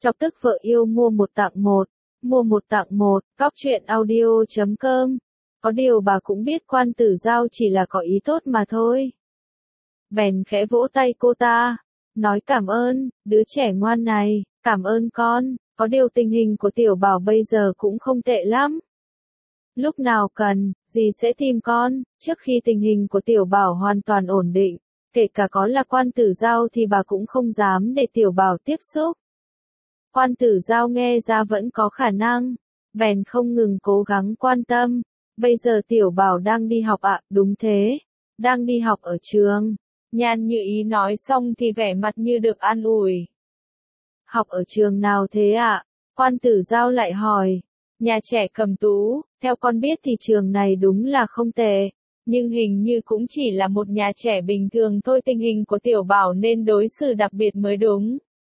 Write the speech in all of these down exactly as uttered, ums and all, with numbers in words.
Chọc tức vợ yêu mua một tặng một, mua một tặng một, cóc truyện audio chấm com. Có điều bà cũng biết Quan Tử Giao chỉ là có ý tốt mà thôi. Bèn khẽ vỗ tay cô ta, nói cảm ơn, đứa trẻ ngoan này, cảm ơn con, có điều tình hình của tiểu bảo bây giờ cũng không tệ lắm. Lúc nào cần, dì sẽ tìm con, trước khi tình hình của tiểu bảo hoàn toàn ổn định, kể cả có là Quan Tử Giao thì bà cũng không dám để tiểu bảo tiếp xúc. Quan Tử Giao nghe ra vẫn có khả năng, bèn không ngừng cố gắng quan tâm. Bây giờ tiểu bảo đang đi học ạ, à? Đúng thế, đang đi học ở trường. Nhan Như Ý nói xong thì vẻ mặt như được an ủi. Học ở trường nào thế ạ? À? Quan Tử Giao lại hỏi. Nhà trẻ Cẩm Tú, theo con biết thì trường này đúng là không tệ, nhưng hình như cũng chỉ là một nhà trẻ bình thường thôi, tình hình của tiểu bảo nên đối xử đặc biệt mới đúng.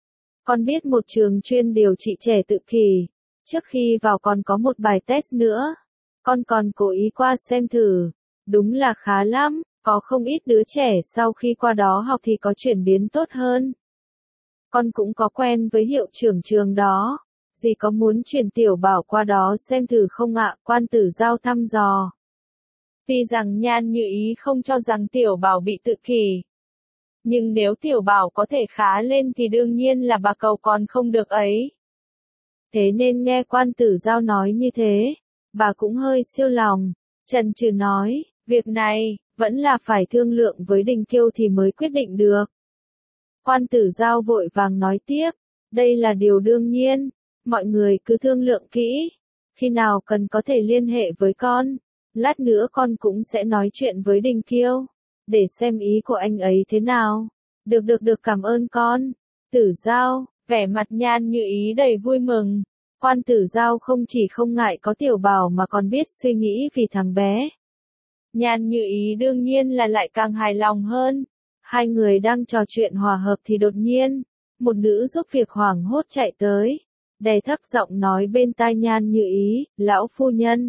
Con biết một trường chuyên điều trị trẻ tự kỷ, trước khi vào còn có một bài test nữa. Con còn cố ý qua xem thử, đúng là khá lắm, có không ít đứa trẻ sau khi qua đó học thì có chuyển biến tốt hơn. Con cũng có quen với hiệu trưởng trường đó, dì có muốn chuyển tiểu bảo qua đó xem thử không ạ? Quan Tử Giao thăm dò. Tuy rằng Nhan Như Ý không cho rằng tiểu bảo bị tự kỷ, nhưng nếu tiểu bảo có thể khá lên thì đương nhiên là bà cầu còn không được ấy. Thế nên nghe Quan Tử Giao nói như thế, bà cũng hơi siêu lòng, chần chừ nói, việc này, vẫn là phải thương lượng với Đình Kiêu thì mới quyết định được. Quan Tử Giao vội vàng nói tiếp, đây là điều đương nhiên, mọi người cứ thương lượng kỹ, khi nào cần có thể liên hệ với con, lát nữa con cũng sẽ nói chuyện với Đình Kiêu, để xem ý của anh ấy thế nào. Được được được, cảm ơn con. Tử Giao, vẻ mặt Nhan Như Ý đầy vui mừng. Quan Tử Giao không chỉ không ngại có tiểu bảo mà còn biết suy nghĩ vì thằng bé. Nhan Như Ý đương nhiên là lại càng hài lòng hơn. Hai người đang trò chuyện hòa hợp thì đột nhiên, một nữ giúp việc hoảng hốt chạy tới, đè thấp giọng nói bên tai Nhan Như Ý, lão phu nhân.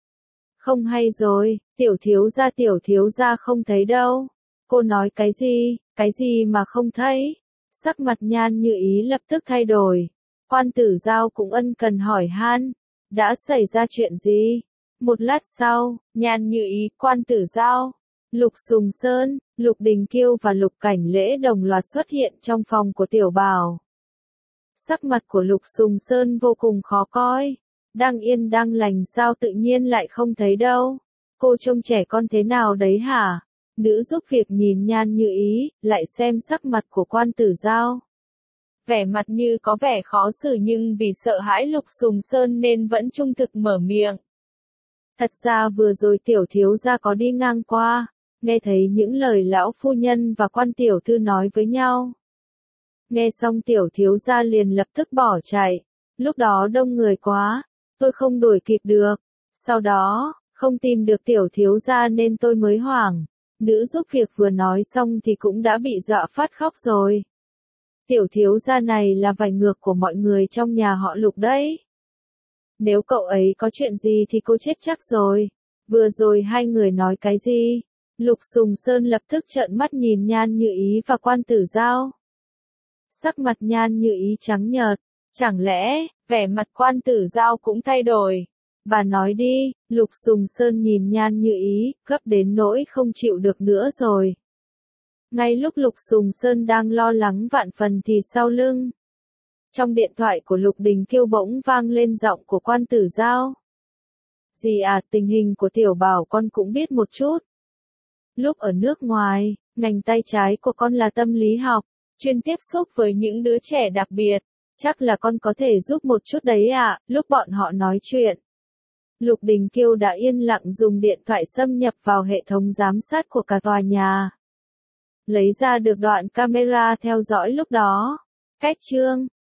Không hay rồi, tiểu thiếu gia tiểu thiếu gia không thấy đâu. Cô nói cái gì, cái gì mà không thấy? Sắc mặt Nhan Như Ý lập tức thay đổi. Quan Tử Giao cũng ân cần hỏi han, đã xảy ra chuyện gì? Một lát sau, Nhan Như Ý, Quan Tử Giao, Lục Sùng Sơn, Lục Đình Kiêu và Lục Cảnh Lễ đồng loạt xuất hiện trong phòng của tiểu bảo. Sắc mặt của Lục Sùng Sơn vô cùng khó coi, đang yên đang lành sao tự nhiên lại không thấy đâu? Cô trông trẻ con thế nào đấy hả? Nữ giúp việc nhìn Nhan Như Ý, lại xem sắc mặt của Quan Tử Giao. Vẻ mặt như có vẻ khó xử nhưng vì sợ hãi Lục Sùng Sơn nên vẫn trung thực mở miệng. Thật ra vừa rồi tiểu thiếu gia có đi ngang qua, nghe thấy những lời lão phu nhân và Quan tiểu thư nói với nhau. Nghe xong tiểu thiếu gia liền lập tức bỏ chạy, lúc đó đông người quá, tôi không đuổi kịp được, sau đó, không tìm được tiểu thiếu gia nên tôi mới hoảng. Nữ giúp việc vừa nói xong thì cũng đã bị dọa phát khóc rồi. Tiểu thiếu gia này là vải ngược của mọi người trong nhà họ Lục đấy. Nếu cậu ấy có chuyện gì thì cô chết chắc rồi. Vừa rồi hai người nói cái gì? Lục Sùng Sơn lập tức trợn mắt nhìn Nhan Như Ý và Quan Tử Giao. Sắc mặt Nhan Như Ý trắng nhợt, chẳng lẽ, vẻ mặt Quan Tử Giao cũng thay đổi. Bà nói đi, Lục Sùng Sơn nhìn Nhan Như Ý, gấp đến nỗi không chịu được nữa rồi. Ngay lúc Lục Sùng Sơn đang lo lắng vạn phần thì sau lưng. Trong điện thoại của Lục Đình Kiêu bỗng vang lên giọng của Quan Tử Giao. Dì à, tình hình của tiểu bảo con cũng biết một chút. Lúc ở nước ngoài, ngành tay trái của con là tâm lý học, chuyên tiếp xúc với những đứa trẻ đặc biệt. Chắc là con có thể giúp một chút đấy ạ, à, lúc bọn họ nói chuyện. Lục Đình Kiêu đã yên lặng dùng điện thoại xâm nhập vào hệ thống giám sát của cả tòa nhà. Lấy ra được đoạn camera theo dõi lúc đó. Cách chương